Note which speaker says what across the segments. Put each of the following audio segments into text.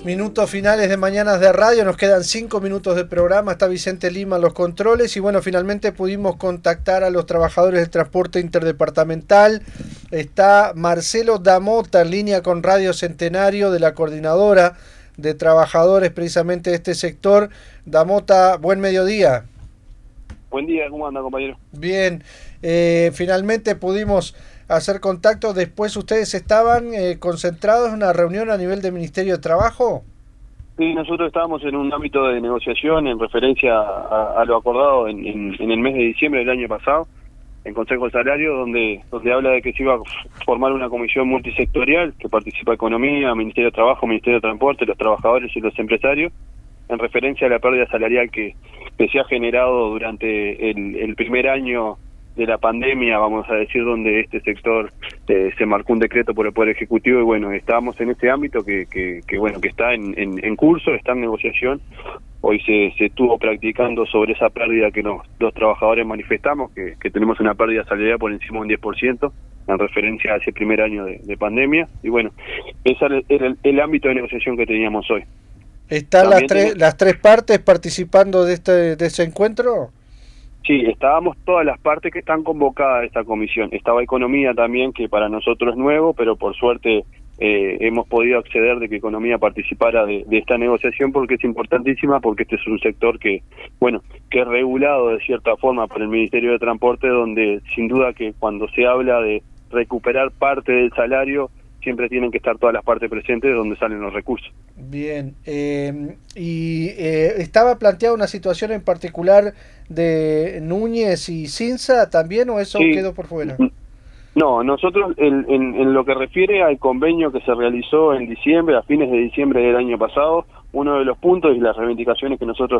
Speaker 1: Minutos finales de Mañanas de Radio, nos quedan 5 minutos de programa, está Vicente Lima en los controles y bueno, finalmente pudimos contactar a los trabajadores del transporte interdepartamental. Está Marcelo Damota en línea con Radio Centenario de la coordinadora de trabajadores precisamente de este sector. Damota, buen mediodía.
Speaker 2: Buen día, ¿cómo anda, compañero?
Speaker 1: Bien, finalmente pudimos hacer contacto. Después ustedes estaban concentrados en una reunión a nivel del Ministerio de Trabajo.
Speaker 2: Sí, nosotros estábamos en un ámbito de negociación en referencia a lo acordado en el mes de diciembre del año pasado, en Consejo de Salario, donde habla de que se iba a formar una comisión multisectorial que participa Economía, Ministerio de Trabajo, Ministerio de Transporte, los trabajadores y los empresarios, en referencia a la pérdida salarial que se ha generado durante el primer año de la pandemia, vamos a decir, donde este sector se marcó un decreto por el Poder Ejecutivo y bueno, estábamos en este ámbito que está en curso, está en negociación. Hoy se estuvo practicando sobre esa pérdida que los trabajadores manifestamos, que tenemos una pérdida salarial por encima de un 10% en referencia a ese primer año de pandemia y bueno, ese era el ámbito de negociación que teníamos hoy.
Speaker 1: ¿Están las tres partes participando de ese encuentro?
Speaker 2: Sí, estábamos todas las partes que están convocadas a esta comisión. Estaba Economía también, que para nosotros es nuevo, pero por suerte hemos podido acceder de que Economía participara de esta negociación porque es importantísima, porque este es un sector que es regulado de cierta forma por el Ministerio de Transporte, donde sin duda que cuando se habla de recuperar parte del salario, siempre tienen que estar todas las partes presentes de donde salen los recursos.
Speaker 1: Bien, ¿estaba planteada una situación en particular de Núñez y Cinza también o eso quedó por fuera?
Speaker 2: No, nosotros en lo que refiere al convenio que se realizó en diciembre, a fines de diciembre del año pasado, uno de los puntos y las reivindicaciones que nosotros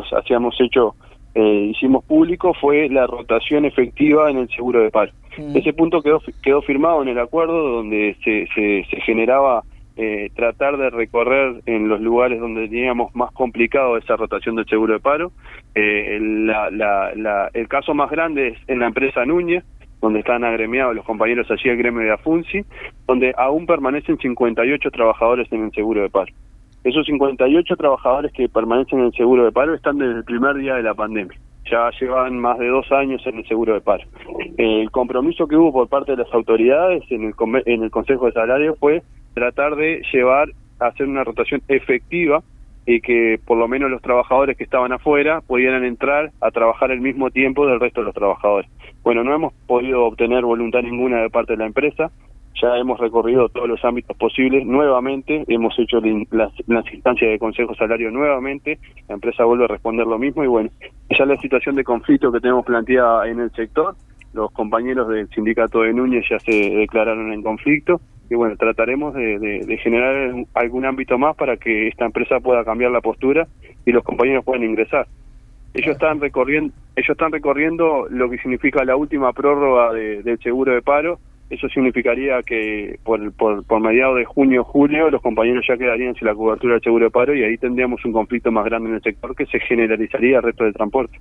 Speaker 2: hicimos público fue la rotación efectiva en el seguro de paro. Ese punto quedó firmado en el acuerdo donde se generaba tratar de recorrer en los lugares donde teníamos más complicado esa rotación del seguro de paro. El caso más grande es en la empresa Núñez, donde están agremiados los compañeros allí del gremio de AFUNCI, donde aún permanecen 58 trabajadores en el seguro de paro. Esos 58 trabajadores que permanecen en el seguro de paro están desde el primer día de la pandemia. Ya llevan más de 2 años en el seguro de paro. El compromiso que hubo por parte de las autoridades en el Consejo de Salario fue tratar de hacer una rotación efectiva y que por lo menos los trabajadores que estaban afuera pudieran entrar a trabajar al mismo tiempo del resto de los trabajadores. Bueno, no hemos podido obtener voluntad ninguna de parte de la empresa, ya hemos recorrido todos los ámbitos posibles nuevamente, hemos hecho las instancias de Consejo Salario nuevamente, la empresa vuelve a responder lo mismo y bueno, ya la situación de conflicto que tenemos planteada en el sector, los compañeros del sindicato de Núñez ya se declararon en conflicto y bueno, trataremos de generar algún ámbito más para que esta empresa pueda cambiar la postura y los compañeros puedan ingresar. Ellos están recorriendo lo que significa la última prórroga del seguro de paro. Eso significaría que por mediados de junio o julio los compañeros ya quedarían sin la cobertura del seguro de paro y ahí tendríamos un conflicto más grande en el sector que se generalizaría al resto del transporte.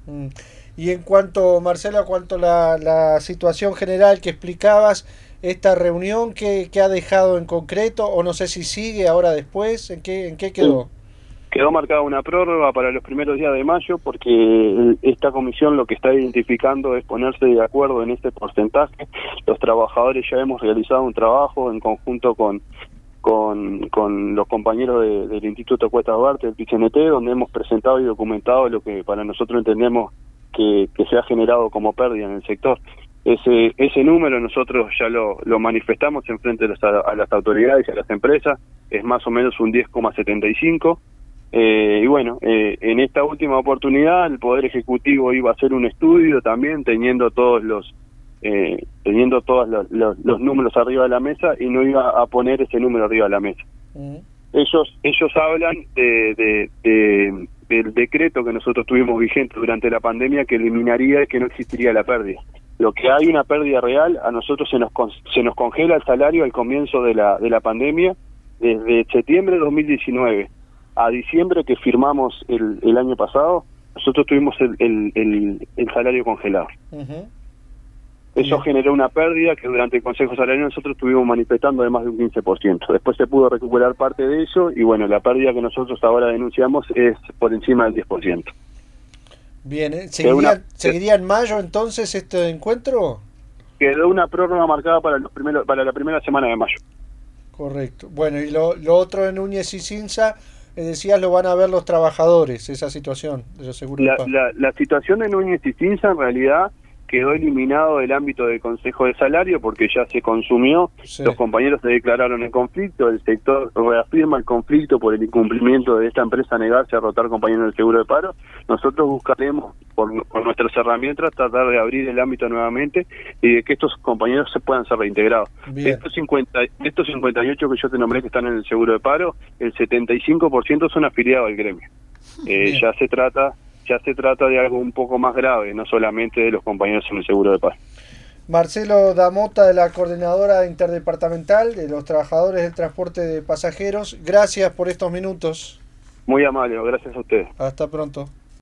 Speaker 1: Y en cuanto, Marcelo, a la situación general que explicabas, esta reunión, ¿qué ha dejado en concreto? O no sé si sigue ahora después, ¿en qué quedó?
Speaker 2: Quedó marcada una prórroga para los primeros días de mayo porque esta comisión lo que está identificando es ponerse de acuerdo en este porcentaje. Los trabajadores ya hemos realizado un trabajo en conjunto con los compañeros del Instituto Cuesta Duarte, del PICNT, donde hemos presentado y documentado lo que para nosotros entendemos que se ha generado como pérdida en el sector. Ese número nosotros ya lo manifestamos en frente a las autoridades y a las empresas, es más o menos un 10,75%. Y bueno, en esta última oportunidad el Poder Ejecutivo iba a hacer un estudio también teniendo todos los números arriba de la mesa y no iba a poner ese número arriba de la mesa. Ellos hablan del decreto que nosotros tuvimos vigente durante la pandemia que eliminaría que no existiría la pérdida. Lo que hay una pérdida real, a nosotros se nos congela el salario al comienzo de la pandemia desde septiembre de 2019 a diciembre que firmamos el año pasado, nosotros tuvimos el salario congelado. Eso generó una pérdida que durante el Consejo Salarial nosotros estuvimos manifestando de más de un 15%. Después se pudo recuperar parte de eso y bueno, la pérdida que nosotros ahora denunciamos es por encima del 10%.
Speaker 1: Bien, ¿seguiría en mayo entonces este encuentro?
Speaker 2: Quedó una prórroga marcada para la primera semana de mayo.
Speaker 1: Correcto. Bueno, y lo otro de Núñez y Cinza, decías, lo van a ver los trabajadores, esa situación de los seguros de paro.
Speaker 2: La situación de Núñez y Cinza en realidad quedó eliminado del ámbito del Consejo de Salario porque ya se consumió, sí. Los compañeros se declararon en conflicto, el sector reafirma el conflicto por el incumplimiento de esta empresa a negarse a rotar compañeros del seguro de paro. Nosotros buscaremos por nuestras herramientas tratar de abrir el ámbito nuevamente y de que estos compañeros se puedan ser reintegrados. De estos 58 que yo te nombré que están en el seguro de paro, el 75% son afiliados al gremio. Ya se trata de algo un poco más grave, no solamente de los compañeros en el seguro de paro.
Speaker 1: Marcelo Damota, de la Coordinadora Interdepartamental de los Trabajadores del Transporte de Pasajeros, gracias por estos minutos.
Speaker 2: Muy amable, gracias a ustedes.
Speaker 1: Hasta pronto.